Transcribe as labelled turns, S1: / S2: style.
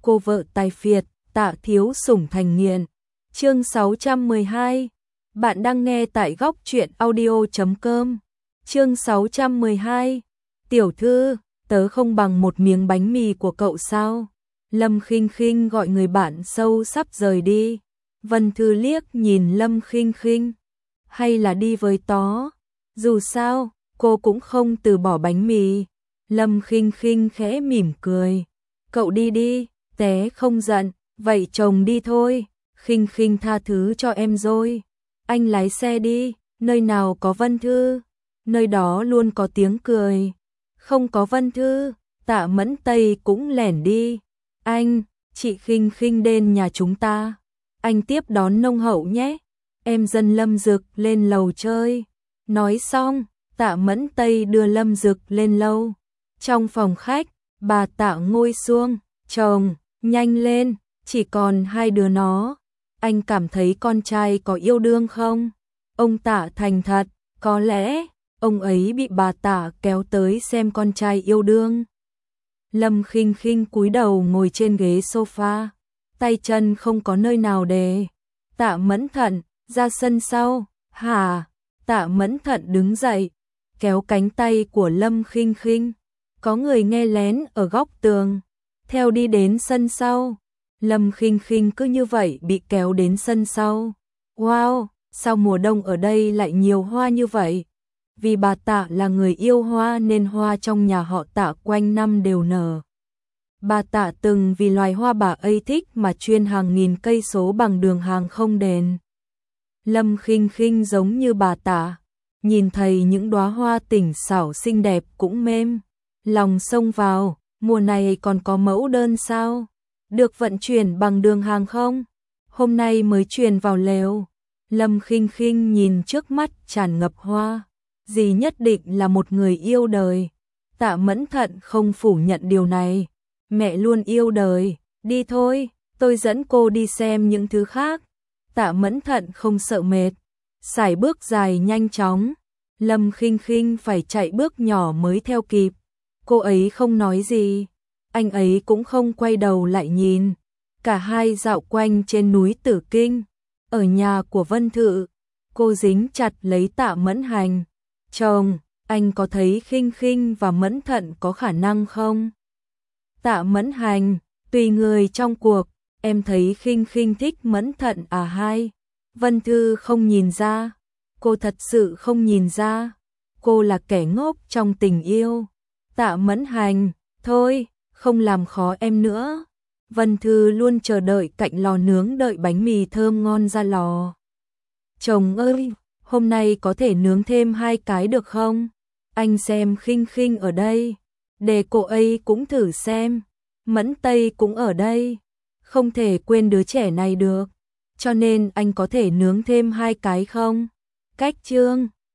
S1: cô vợ tài phiệt, Tạ thiếu sủng thành nghiện. Chương 612. Bạn đang nghe tại góc truyện audio.com. Chương 612. Tiểu thư, tớ không bằng một miếng bánh mì của cậu sao? Lâm Khinh Khinh gọi người bạn sâu sắp rời đi. Vân Thư liếc nhìn Lâm Khinh Khinh. Hay là đi với tó? Dù sao, cô cũng không từ bỏ bánh mì. Lâm Khinh Khinh khẽ mỉm cười. Cậu đi đi, té không giận, vậy chồng đi thôi. Khinh Khinh tha thứ cho em rồi. Anh lái xe đi, nơi nào có Vân Thư, nơi đó luôn có tiếng cười. Không có Vân Thư, Tạ Mẫn Tây cũng lẻn đi. Anh, chị Khinh Khinh đến nhà chúng ta. Anh tiếp đón nông hậu nhé. Em dẫn Lâm Dực lên lầu chơi. Nói xong, Tạ Mẫn Tây đưa Lâm Dực lên lầu. Trong phòng khách, bà Tạ ngồi xuống. Chồng, nhanh lên, chỉ còn hai đứa nó. Anh cảm thấy con trai có yêu đương không? Ông Tạ thành thật, có lẽ ông ấy bị bà Tạ kéo tới xem con trai yêu đương. Lâm Khinh Khinh cúi đầu ngồi trên ghế sofa, tay chân không có nơi nào để. Tạ Mẫn Thận, ra sân sau. Hả? Tạ Mẫn Thận đứng dậy, kéo cánh tay của Lâm Khinh Khinh. Có người nghe lén ở góc tường. Theo đi đến sân sau. Lâm Khinh Khinh cứ như vậy bị kéo đến sân sau. Wow, sao mùa đông ở đây lại nhiều hoa như vậy? Vì bà Tạ là người yêu hoa nên hoa trong nhà họ Tạ quanh năm đều nở. Bà Tạ từng vì loài hoa bà ấy thích mà chuyên hàng nghìn cây số bằng đường hàng không đền. Lâm Khinh Khinh giống như bà Tạ, nhìn thấy những đóa hoa tỉnh xảo xinh đẹp cũng mềm lòng xông vào. Mùa này còn có mẫu đơn sao? Được vận chuyển bằng đường hàng không? Hôm nay mới truyền vào lều. Lâm Khinh Khinh nhìn trước mắt tràn ngập hoa. Dì nhất định là một người yêu đời. Tạ Mẫn Thận không phủ nhận điều này. Mẹ luôn yêu đời. Đi thôi, tôi dẫn cô đi xem những thứ khác. Tạ Mẫn Thận không sợ mệt. Sải bước dài nhanh chóng. Lâm Khinh Khinh phải chạy bước nhỏ mới theo kịp. Cô ấy không nói gì. Anh ấy cũng không quay đầu lại nhìn. Cả hai dạo quanh trên núi Tử Kinh. Ở nhà của Vân Thự, cô dính chặt lấy Tạ Mẫn Hành. Chồng, anh có thấy Khinh Khinh và Mẫn Thận có khả năng không? Tạ Mẫn Hành, tùy người trong cuộc, em thấy Khinh Khinh thích Mẫn Thận à hai? Vân Thư không nhìn ra. Cô thật sự không nhìn ra. Cô là kẻ ngốc trong tình yêu. Tạ Mẫn Hành, thôi, không làm khó em nữa. Vân Thư luôn chờ đợi cạnh lò nướng đợi bánh mì thơm ngon ra lò. Chồng ơi, hôm nay có thể nướng thêm 2 cái được không? Anh xem Khinh Khinh ở đây, để cô ấy cũng thử xem. Mẫn Tây cũng ở đây, không thể quên đứa trẻ này được. Cho nên anh có thể nướng thêm 2 cái không? Cách chương